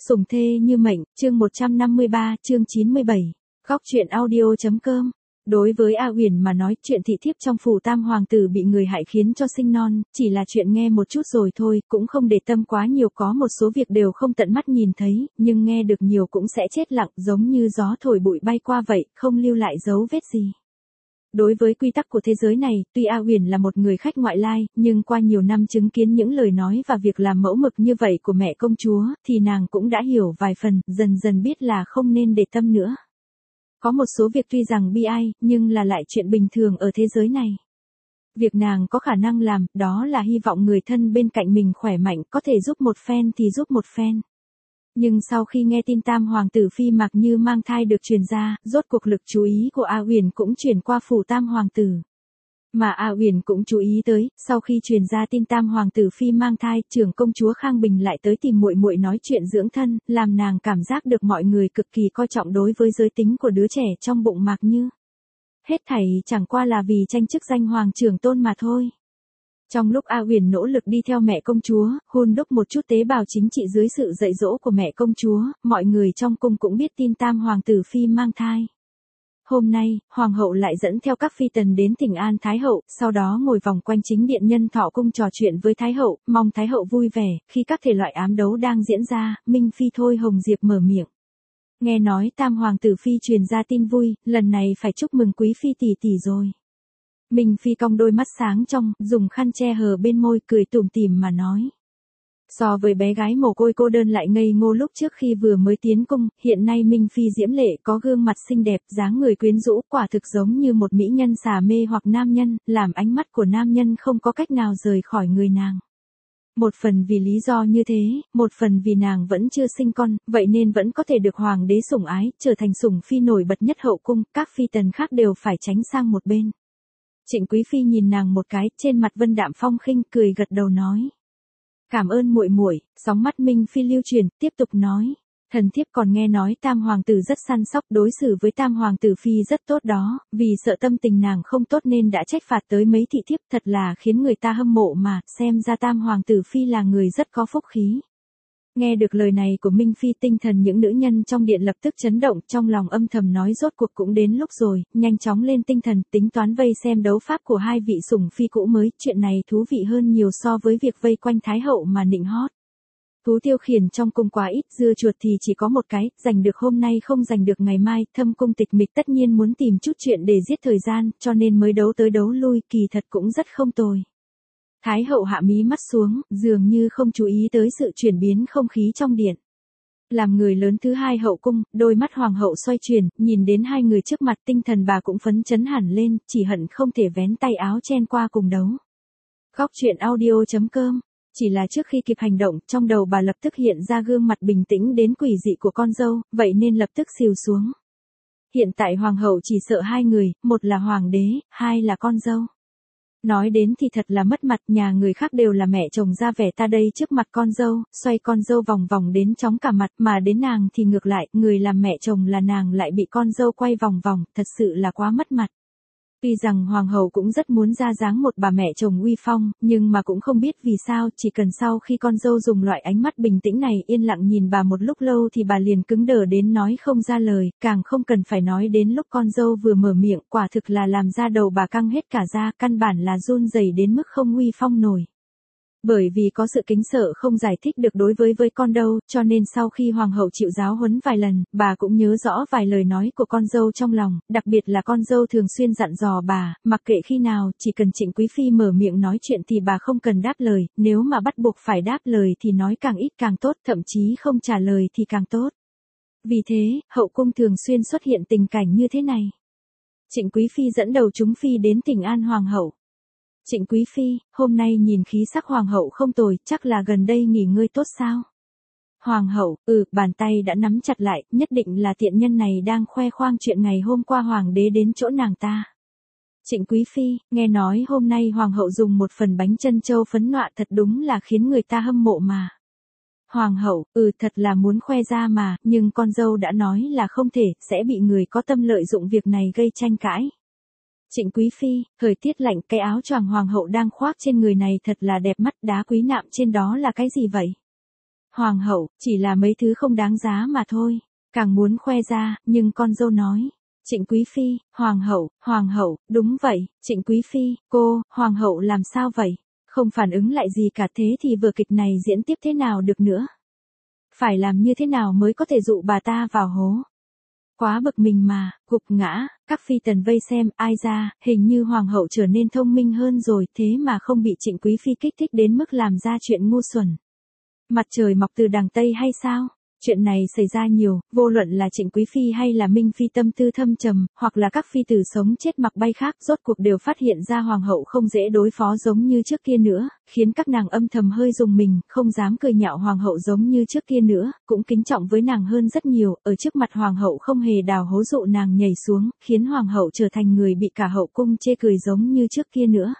Sủng thê như mệnh, chương 153, chương 97. Góc truyện audio.com. Đối với A Uyển mà nói, chuyện thị thiếp trong phủ tam hoàng tử bị người hại khiến cho sinh non, chỉ là chuyện nghe một chút rồi thôi, cũng không để tâm quá nhiều, có một số việc đều không tận mắt nhìn thấy, nhưng nghe được nhiều cũng sẽ chết lặng, giống như gió thổi bụi bay qua vậy, không lưu lại dấu vết gì. Đối với quy tắc của thế giới này, tuy A Uyển là một người khách ngoại lai, nhưng qua nhiều năm chứng kiến những lời nói và việc làm mẫu mực như vậy của mẹ công chúa, thì nàng cũng đã hiểu vài phần, dần dần biết là không nên để tâm nữa. Có một số việc tuy rằng bi ai, nhưng là lại chuyện bình thường ở thế giới này. Việc nàng có khả năng làm, đó là hy vọng người thân bên cạnh mình khỏe mạnh, có thể giúp một phen thì giúp một phen. Nhưng sau khi nghe tin tam hoàng tử Phi Mạc Như mang thai được truyền ra, rốt cuộc lực chú ý của A Uyển cũng chuyển qua phủ tam hoàng tử. Mà A Uyển cũng chú ý tới, sau khi truyền ra tin tam hoàng tử Phi mang thai, trưởng công chúa Khang Bình lại tới tìm muội muội nói chuyện dưỡng thân, làm nàng cảm giác được mọi người cực kỳ coi trọng đối với giới tính của đứa trẻ trong bụng Mạc Như. Hết thảy chẳng qua là vì tranh chức danh hoàng trưởng tôn mà thôi. Trong lúc A Uyển nỗ lực đi theo mẹ công chúa, hun đúc một chút tế bào chính trị dưới sự dạy dỗ của mẹ công chúa, mọi người trong cung cũng biết tin tam hoàng tử Phi mang thai. Hôm nay, hoàng hậu lại dẫn theo các phi tần đến thỉnh an thái hậu, sau đó ngồi vòng quanh chính điện Nhân Thọ cung trò chuyện với thái hậu, mong thái hậu vui vẻ. Khi các thể loại ám đấu đang diễn ra, Minh Phi Thôi Hồng Diệp mở miệng. Nghe nói tam hoàng tử Phi truyền ra tin vui, lần này phải chúc mừng quý phi tỷ tỷ rồi. Minh Phi cong đôi mắt sáng trong, dùng khăn che hờ bên môi, cười tủm tỉm mà nói. So với bé gái mồ côi cô đơn lại ngây ngô lúc trước khi vừa mới tiến cung, hiện nay Minh Phi diễm lệ, có gương mặt xinh đẹp, dáng người quyến rũ, quả thực giống như một mỹ nhân xà mê hoặc nam nhân, làm ánh mắt của nam nhân không có cách nào rời khỏi người nàng. Một phần vì lý do như thế, một phần vì nàng vẫn chưa sinh con, vậy nên vẫn có thể được hoàng đế sủng ái, trở thành sủng phi nổi bật nhất hậu cung, các phi tần khác đều phải tránh sang một bên. Trịnh Quý Phi nhìn nàng một cái, trên mặt vân đạm phong khinh, cười gật đầu nói. Cảm ơn muội muội. Sóng mắt Minh Phi lưu truyền, tiếp tục nói. Thần thiếp còn nghe nói tam hoàng tử rất săn sóc, đối xử với tam hoàng tử Phi rất tốt đó, vì sợ tâm tình nàng không tốt nên đã trách phạt tới mấy thị thiếp, thật là khiến người ta hâm mộ mà, xem ra tam hoàng tử Phi là người rất có phúc khí. Nghe được lời này của Minh Phi, tinh thần những nữ nhân trong điện lập tức chấn động, trong lòng âm thầm nói rốt cuộc cũng đến lúc rồi, nhanh chóng lên tinh thần, tính toán vây xem đấu pháp của hai vị sủng phi cũ mới, chuyện này thú vị hơn nhiều so với việc vây quanh thái hậu mà nịnh hót. Thú tiêu khiển trong cung quá ít, dưa chuột thì chỉ có một cái, giành được hôm nay không giành được ngày mai, thâm cung tịch mịch tất nhiên muốn tìm chút chuyện để giết thời gian, cho nên mới đấu tới đấu lui, kỳ thật cũng rất không tồi. Thái hậu hạ mí mắt xuống, dường như không chú ý tới sự chuyển biến không khí trong điện. Làm người lớn thứ hai hậu cung, đôi mắt hoàng hậu xoay chuyển, nhìn đến hai người trước mặt, tinh thần bà cũng phấn chấn hẳn lên, chỉ hận không thể vén tay áo chen qua cùng đấu. Góc truyện audio.com. Chỉ là trước khi kịp hành động, trong đầu bà lập tức hiện ra gương mặt bình tĩnh đến quỷ dị của con dâu, vậy nên lập tức xìu xuống. Hiện tại hoàng hậu chỉ sợ hai người, một là hoàng đế, hai là con dâu. Nói đến thì thật là mất mặt, nhà người khác đều là mẹ chồng ra vẻ, ta đây trước mặt con dâu, xoay con dâu vòng vòng đến chóng cả mặt, mà đến nàng thì ngược lại, người làm mẹ chồng là nàng lại bị con dâu quay vòng vòng, thật sự là quá mất mặt. Tuy rằng hoàng hậu cũng rất muốn ra dáng một bà mẹ chồng uy phong, nhưng mà cũng không biết vì sao, chỉ cần sau khi con dâu dùng loại ánh mắt bình tĩnh này yên lặng nhìn bà một lúc lâu thì bà liền cứng đờ đến nói không ra lời, càng không cần phải nói đến lúc con dâu vừa mở miệng, quả thực là làm da đầu bà căng hết cả da, căn bản là run rẩy đến mức không uy phong nổi. Bởi vì có sự kính sợ không giải thích được đối với con dâu, cho nên sau khi hoàng hậu chịu giáo huấn vài lần, bà cũng nhớ rõ vài lời nói của con dâu trong lòng, đặc biệt là con dâu thường xuyên dặn dò bà, mặc kệ khi nào, chỉ cần Trịnh Quý Phi mở miệng nói chuyện thì bà không cần đáp lời, nếu mà bắt buộc phải đáp lời thì nói càng ít càng tốt, thậm chí không trả lời thì càng tốt. Vì thế, hậu cung thường xuyên xuất hiện tình cảnh như thế này. Trịnh Quý Phi dẫn đầu chúng phi đến thỉnh an hoàng hậu. Trịnh Quý Phi, hôm nay nhìn khí sắc hoàng hậu không tồi, chắc là gần đây nghỉ ngơi tốt sao? Hoàng hậu, bàn tay đã nắm chặt lại, nhất định là tiện nhân này đang khoe khoang chuyện ngày hôm qua hoàng đế đến chỗ nàng ta. Trịnh Quý Phi, nghe nói hôm nay hoàng hậu dùng một phần bánh trân châu phấn nọa, thật đúng là khiến người ta hâm mộ mà. Hoàng hậu, thật là muốn khoe ra mà, nhưng con dâu đã nói là không thể, sẽ bị người có tâm lợi dụng việc này gây tranh cãi. Trịnh Quý Phi, thời tiết lạnh, cái áo choàng hoàng hậu đang khoác trên người này thật là đẹp mắt, đá quý nạm trên đó là cái gì vậy? Hoàng hậu, chỉ là mấy thứ không đáng giá mà thôi. Càng muốn khoe ra, nhưng con dâu nói. Trịnh Quý Phi, Hoàng hậu, đúng vậy, Trịnh Quý Phi, Hoàng hậu làm sao vậy? Không phản ứng lại gì cả, thế thì vở kịch này diễn tiếp thế nào được nữa? Phải làm như thế nào mới có thể dụ bà ta vào hố? Quá bực mình mà, gục ngã, các phi tần vây xem, ai ra, hình như hoàng hậu trở nên thông minh hơn rồi, thế mà không bị Trịnh Quý Phi kích thích đến mức làm ra chuyện ngu xuẩn. Mặt trời mọc từ đằng Tây hay sao? Chuyện này xảy ra nhiều, vô luận là Trịnh Quý Phi hay là Minh Phi tâm tư thâm trầm, hoặc là các phi tử sống chết mặc bay khác, rốt cuộc đều phát hiện ra hoàng hậu không dễ đối phó giống như trước kia nữa, khiến các nàng âm thầm hơi rùng mình, không dám cười nhạo hoàng hậu giống như trước kia nữa, cũng kính trọng với nàng hơn rất nhiều, ở trước mặt hoàng hậu không hề đào hố dụ nàng nhảy xuống, khiến hoàng hậu trở thành người bị cả hậu cung chê cười giống như trước kia nữa.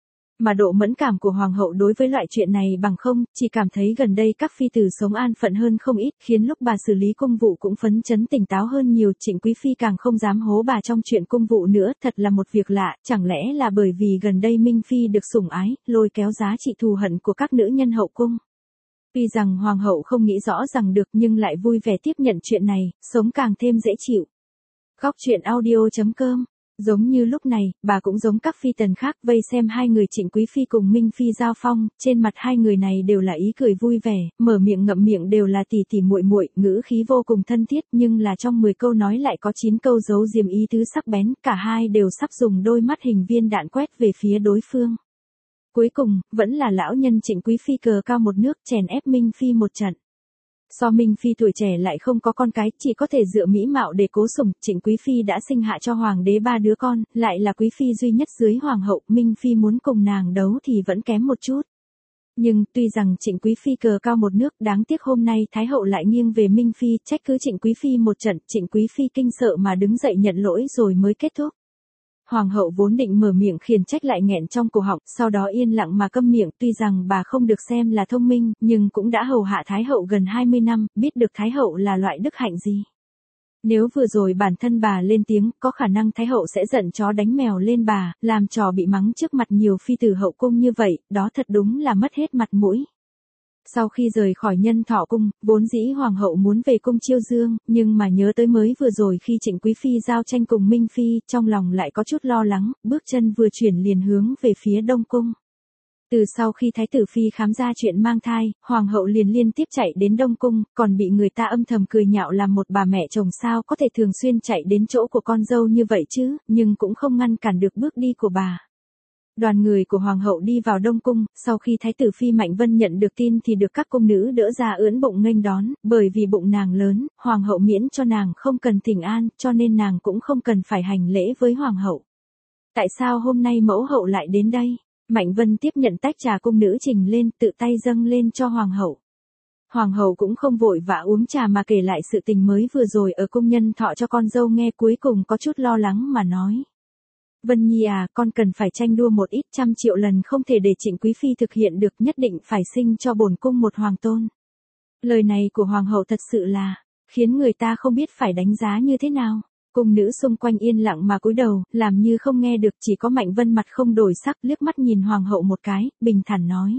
Mà độ mẫn cảm của hoàng hậu đối với loại chuyện này bằng không, chỉ cảm thấy gần đây các phi tử sống an phận hơn không ít, khiến lúc bà xử lý công vụ cũng phấn chấn tỉnh táo hơn nhiều. Trịnh Quý Phi càng không dám hố bà trong chuyện công vụ nữa, thật là một việc lạ, chẳng lẽ là bởi vì gần đây Minh Phi được sủng ái, lôi kéo giá trị thù hận của các nữ nhân hậu cung. Tuy rằng hoàng hậu không nghĩ rõ ràng được nhưng lại vui vẻ tiếp nhận chuyện này, sống càng thêm dễ chịu. Góc truyện audio.com. Giống như lúc này, bà cũng giống các phi tần khác vây xem hai người Trịnh Quý Phi cùng Minh Phi giao phong, trên mặt hai người này đều là ý cười vui vẻ, mở miệng ngậm miệng đều là tỉ tỉ muội muội, ngữ khí vô cùng thân thiết, nhưng là trong 10 câu nói lại có 9 câu giấu diếm ý tứ sắc bén, cả hai đều sắp dùng đôi mắt hình viên đạn quét về phía đối phương. Cuối cùng, vẫn là lão nhân Trịnh Quý Phi cờ cao một nước chèn ép Minh Phi một trận. Do Minh Phi tuổi trẻ lại không có con cái, chỉ có thể dựa mỹ mạo để cố sủng, Trịnh Quý Phi đã sinh hạ cho hoàng đế 3 đứa con, lại là quý phi duy nhất dưới hoàng hậu, Minh Phi muốn cùng nàng đấu thì vẫn kém một chút. Nhưng, tuy rằng Trịnh Quý Phi cờ cao một nước, đáng tiếc hôm nay Thái hậu lại nghiêng về Minh Phi, trách cứ Trịnh Quý Phi một trận, Trịnh Quý Phi kinh sợ mà đứng dậy nhận lỗi rồi mới kết thúc. Hoàng hậu vốn định mở miệng khiển trách lại nghẹn trong cổ họng, sau đó yên lặng mà câm miệng, tuy rằng bà không được xem là thông minh, nhưng cũng đã hầu hạ Thái hậu gần 20 năm, biết được Thái hậu là loại đức hạnh gì. Nếu vừa rồi bản thân bà lên tiếng, có khả năng Thái hậu sẽ giận chó đánh mèo lên bà, làm trò bị mắng trước mặt nhiều phi tử hậu cung như vậy, đó thật đúng là mất hết mặt mũi. Sau khi rời khỏi Nhân Thọ cung, vốn dĩ hoàng hậu muốn về cung Chiêu Dương, nhưng mà nhớ tới mới vừa rồi khi Trịnh Quý Phi giao tranh cùng Minh Phi, trong lòng lại có chút lo lắng, bước chân vừa chuyển liền hướng về phía Đông cung. Từ sau khi Thái tử Phi khám ra chuyện mang thai, hoàng hậu liền liên tiếp chạy đến Đông cung, còn bị người ta âm thầm cười nhạo làm một bà mẹ chồng sao có thể thường xuyên chạy đến chỗ của con dâu như vậy chứ, nhưng cũng không ngăn cản được bước đi của bà. Đoàn người của hoàng hậu đi vào Đông cung, sau khi Thái tử Phi Mạnh Vân nhận được tin thì được các cung nữ đỡ ra ưỡn bụng nghênh đón, bởi vì bụng nàng lớn, hoàng hậu miễn cho nàng không cần thỉnh an, cho nên nàng cũng không cần phải hành lễ với hoàng hậu. Tại sao hôm nay mẫu hậu lại đến đây? Mạnh Vân tiếp nhận tách trà cung nữ trình lên, tự tay dâng lên cho hoàng hậu. Hoàng hậu cũng không vội vã uống trà mà kể lại sự tình mới vừa rồi ở cung Nhân Thọ cho con dâu nghe, cuối cùng có chút lo lắng mà nói. Vân Nhi à, con cần phải tranh đua một ít, 100 triệu lần không thể để Trịnh Quý Phi thực hiện được, nhất định phải sinh cho bổn cung một hoàng tôn. Lời này của hoàng hậu thật sự là, khiến người ta không biết phải đánh giá như thế nào. Cung nữ xung quanh yên lặng mà cúi đầu, làm như không nghe được, chỉ có Mạnh Vân mặt không đổi sắc, liếc mắt nhìn hoàng hậu một cái, bình thản nói.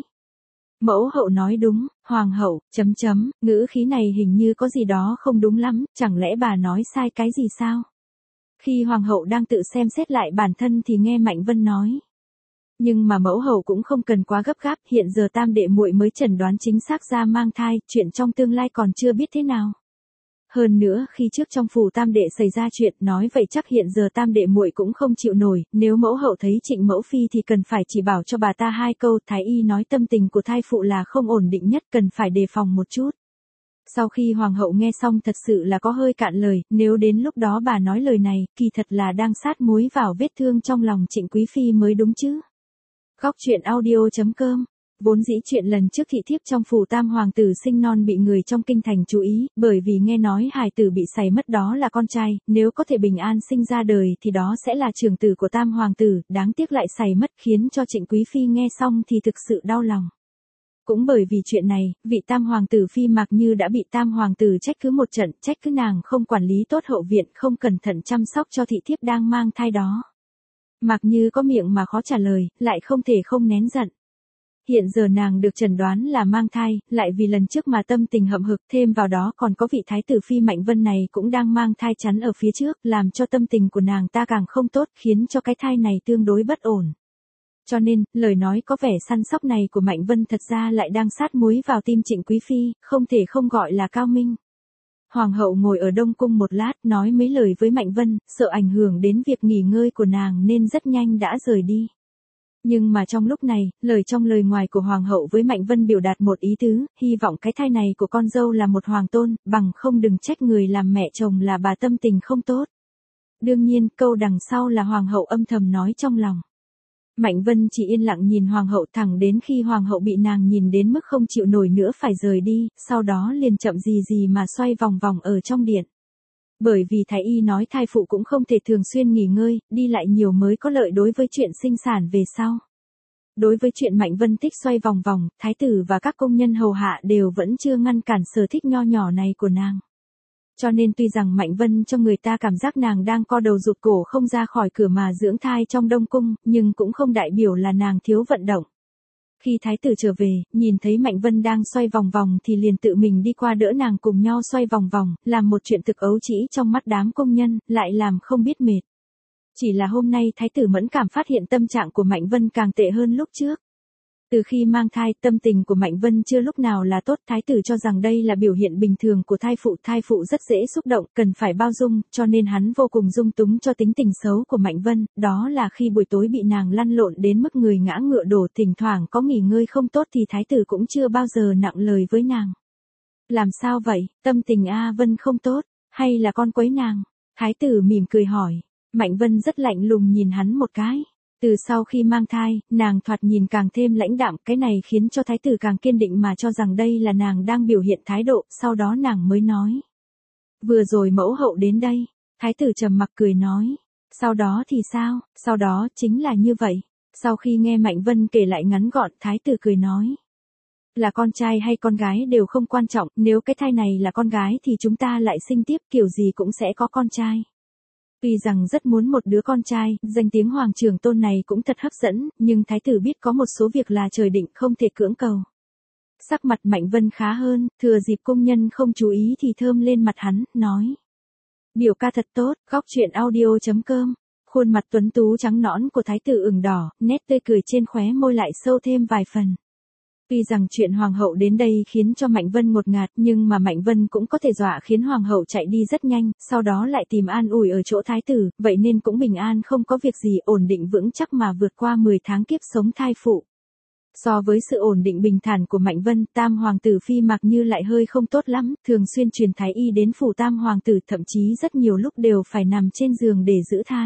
Mẫu hậu nói đúng, hoàng hậu, ngữ khí này hình như có gì đó không đúng lắm, chẳng lẽ bà nói sai cái gì sao? Khi hoàng hậu đang tự xem xét lại bản thân thì nghe Mạnh Vân nói. Nhưng mà mẫu hậu cũng không cần quá gấp gáp, hiện giờ tam đệ muội mới chẩn đoán chính xác ra mang thai, chuyện trong tương lai còn chưa biết thế nào. Hơn nữa, khi trước trong phủ tam đệ xảy ra chuyện, nói vậy chắc hiện giờ tam đệ muội cũng không chịu nổi, nếu mẫu hậu thấy Trịnh mẫu phi thì cần phải chỉ bảo cho bà ta 2 câu, thái y nói tâm tình của thai phụ là không ổn định nhất, cần phải đề phòng một chút. Sau khi hoàng hậu nghe xong thật sự là có hơi cạn lời, nếu đến lúc đó bà nói lời này, kỳ thật là đang sát muối vào vết thương trong lòng Trịnh Quý Phi mới đúng chứ. Góc truyện audio.com. Vốn dĩ chuyện lần trước thị thiếp trong phủ tam hoàng tử sinh non bị người trong kinh thành chú ý, bởi vì nghe nói hài tử bị sảy mất đó là con trai, nếu có thể bình an sinh ra đời thì đó sẽ là trưởng tử của tam hoàng tử, đáng tiếc lại sảy mất, khiến cho Trịnh Quý Phi nghe xong thì thực sự đau lòng. Cũng bởi vì chuyện này, vị tam hoàng tử Phi Mạc Như đã bị tam hoàng tử trách cứ một trận, trách cứ nàng không quản lý tốt hậu viện, không cẩn thận chăm sóc cho thị thiếp đang mang thai đó. Mạc Như có miệng mà khó trả lời, lại không thể không nén giận. Hiện giờ nàng được chẩn đoán là mang thai, lại vì lần trước mà tâm tình hậm hực, thêm vào đó còn có vị thái tử phi Mạnh Vân này cũng đang mang thai chắn ở phía trước, làm cho tâm tình của nàng ta càng không tốt, khiến cho cái thai này tương đối bất ổn. Cho nên, lời nói có vẻ săn sóc này của Mạnh Vân thật ra lại đang sát muối vào tim Trịnh Quý Phi, không thể không gọi là cao minh. Hoàng hậu ngồi ở Đông Cung một lát, nói mấy lời với Mạnh Vân, sợ ảnh hưởng đến việc nghỉ ngơi của nàng nên rất nhanh đã rời đi. Nhưng mà trong lúc này, lời trong lời ngoài của Hoàng hậu với Mạnh Vân biểu đạt một ý tứ, hy vọng cái thai này của con dâu là một hoàng tôn, bằng không đừng trách người làm mẹ chồng là bà tâm tình không tốt. Đương nhiên, câu đằng sau là Hoàng hậu âm thầm nói trong lòng. Mạnh Vân chỉ yên lặng nhìn Hoàng hậu thẳng đến khi Hoàng hậu bị nàng nhìn đến mức không chịu nổi nữa phải rời đi, sau đó liền chậm gì mà xoay vòng vòng ở trong điện. Bởi vì thái y nói thai phụ cũng không thể thường xuyên nghỉ ngơi, đi lại nhiều mới có lợi đối với chuyện sinh sản về sau. Đối với chuyện Mạnh Vân thích xoay vòng vòng, thái tử và các công nhân hầu hạ đều vẫn chưa ngăn cản sở thích nho nhỏ này của nàng. Cho nên tuy rằng Mạnh Vân cho người ta cảm giác nàng đang co đầu rụt cổ không ra khỏi cửa mà dưỡng thai trong Đông Cung, nhưng cũng không đại biểu là nàng thiếu vận động. Khi thái tử trở về, nhìn thấy Mạnh Vân đang xoay vòng vòng thì liền tự mình đi qua đỡ nàng cùng nhau xoay vòng vòng, làm một chuyện thực ấu trĩ trong mắt đám công nhân, lại làm không biết mệt. Chỉ là hôm nay thái tử mẫn cảm phát hiện tâm trạng của Mạnh Vân càng tệ hơn lúc trước. Từ khi mang thai, tâm tình của Mạnh Vân chưa lúc nào là tốt, thái tử cho rằng đây là biểu hiện bình thường của thai phụ rất dễ xúc động, cần phải bao dung, cho nên hắn vô cùng dung túng cho tính tình xấu của Mạnh Vân, đó là khi buổi tối bị nàng lăn lộn đến mức người ngã ngựa đổ, thỉnh thoảng có nghỉ ngơi không tốt thì thái tử cũng chưa bao giờ nặng lời với nàng. Làm sao vậy, tâm tình A Vân không tốt, hay là con quấy nàng? Thái tử mỉm cười hỏi. Mạnh Vân rất lạnh lùng nhìn hắn một cái. Từ sau khi mang thai, nàng thoạt nhìn càng thêm lãnh đạm, cái này khiến cho thái tử càng kiên định mà cho rằng đây là nàng đang biểu hiện thái độ, sau đó nàng mới nói. Vừa rồi mẫu hậu đến đây, thái tử trầm mặc cười nói. Sau đó thì sao, sau đó chính là như vậy. Sau khi nghe Mạnh Vân kể lại ngắn gọn, thái tử cười nói. Là con trai hay con gái đều không quan trọng, nếu cái thai này là con gái thì chúng ta lại sinh tiếp, kiểu gì cũng sẽ có con trai. Tuy rằng rất muốn một đứa con trai, danh tiếng hoàng trưởng tôn này cũng thật hấp dẫn, nhưng thái tử biết có một số việc là trời định không thể cưỡng cầu. Sắc mặt Mạnh Vân khá hơn, thừa dịp công nhân không chú ý thì thơm lên mặt hắn, nói. Biểu ca thật tốt, góc truyện audio.com. Khuôn mặt tuấn tú trắng nõn của thái tử ửng đỏ, nét tươi cười trên khóe môi lại sâu thêm vài phần. Tuy rằng chuyện hoàng hậu đến đây khiến cho Mạnh Vân ngột ngạt, nhưng mà Mạnh Vân cũng có thể dọa khiến hoàng hậu chạy đi rất nhanh, sau đó lại tìm an ủi ở chỗ thái tử, vậy nên cũng bình an không có việc gì, ổn định vững chắc mà vượt qua 10 tháng kiếp sống thai phụ. So với sự ổn định bình thản của Mạnh Vân, tam hoàng tử Phi Mạc Như lại hơi không tốt lắm, thường xuyên truyền thái y đến phủ tam hoàng tử, thậm chí rất nhiều lúc đều phải nằm trên giường để giữ thai.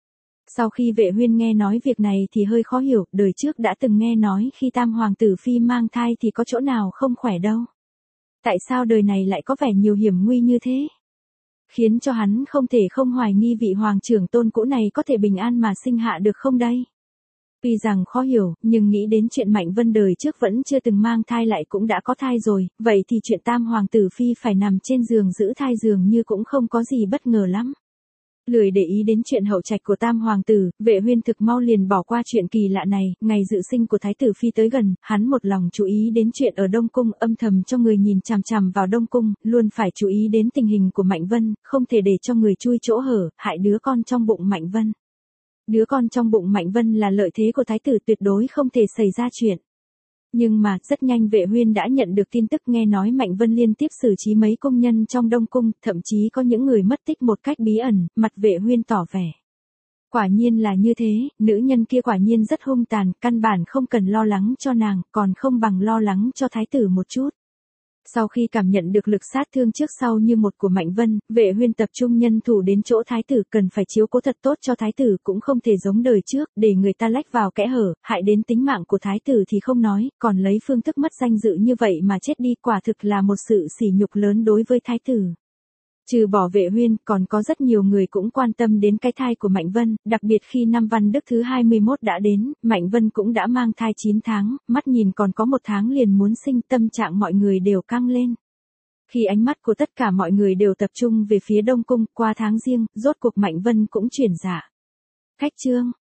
Sau khi Vệ Huyên nghe nói việc này thì hơi khó hiểu, đời trước đã từng nghe nói khi tam hoàng tử Phi mang thai thì có chỗ nào không khỏe đâu. Tại sao đời này lại có vẻ nhiều hiểm nguy như thế? Khiến cho hắn không thể không hoài nghi vị hoàng trưởng tôn cũ này có thể bình an mà sinh hạ được không đây? Tuy rằng khó hiểu, nhưng nghĩ đến chuyện Mạnh Vân đời trước vẫn chưa từng mang thai lại cũng đã có thai rồi, vậy thì chuyện tam hoàng tử Phi phải nằm trên giường giữ thai dường như cũng không có gì bất ngờ lắm. Lười để ý đến chuyện hậu trạch của tam hoàng tử, Vệ Huyên thực mau liền bỏ qua chuyện kỳ lạ này, ngày dự sinh của thái tử Phi tới gần, hắn một lòng chú ý đến chuyện ở Đông Cung, âm thầm cho người nhìn chằm chằm vào Đông Cung, luôn phải chú ý đến tình hình của Mạnh Vân, không thể để cho người chui chỗ hở, hại đứa con trong bụng Mạnh Vân. Đứa con trong bụng Mạnh Vân là lợi thế của thái tử, tuyệt đối không thể xảy ra chuyện. Nhưng mà, rất nhanh Vệ Huyên đã nhận được tin tức, nghe nói Mạnh Vân liên tiếp xử trí mấy công nhân trong Đông Cung, thậm chí có những người mất tích một cách bí ẩn, mặt Vệ Huyên tỏ vẻ. Quả nhiên là như thế, nữ nhân kia quả nhiên rất hung tàn, căn bản không cần lo lắng cho nàng, còn không bằng lo lắng cho thái tử một chút. Sau khi cảm nhận được lực sát thương trước sau như một của Mạnh Vân, Vệ Huyên tập trung nhân thủ đến chỗ thái tử, cần phải chiếu cố thật tốt cho thái tử, cũng không thể giống đời trước, để người ta lách vào kẽ hở, hại đến tính mạng của thái tử thì không nói, còn lấy phương thức mất danh dự như vậy mà chết đi, quả thực là một sự sỉ nhục lớn đối với thái tử. Trừ bỏ Vệ Huyên, còn có rất nhiều người cũng quan tâm đến cái thai của Mạnh Vân, đặc biệt khi năm Văn Đức thứ 21 đã đến, Mạnh Vân cũng đã mang thai 9 tháng, mắt nhìn còn có 1 tháng liền muốn sinh, tâm trạng mọi người đều căng lên. Khi ánh mắt của tất cả mọi người đều tập trung về phía Đông Cung, qua tháng Giêng, rốt cuộc Mạnh Vân cũng chuyển dạ. Khách trương,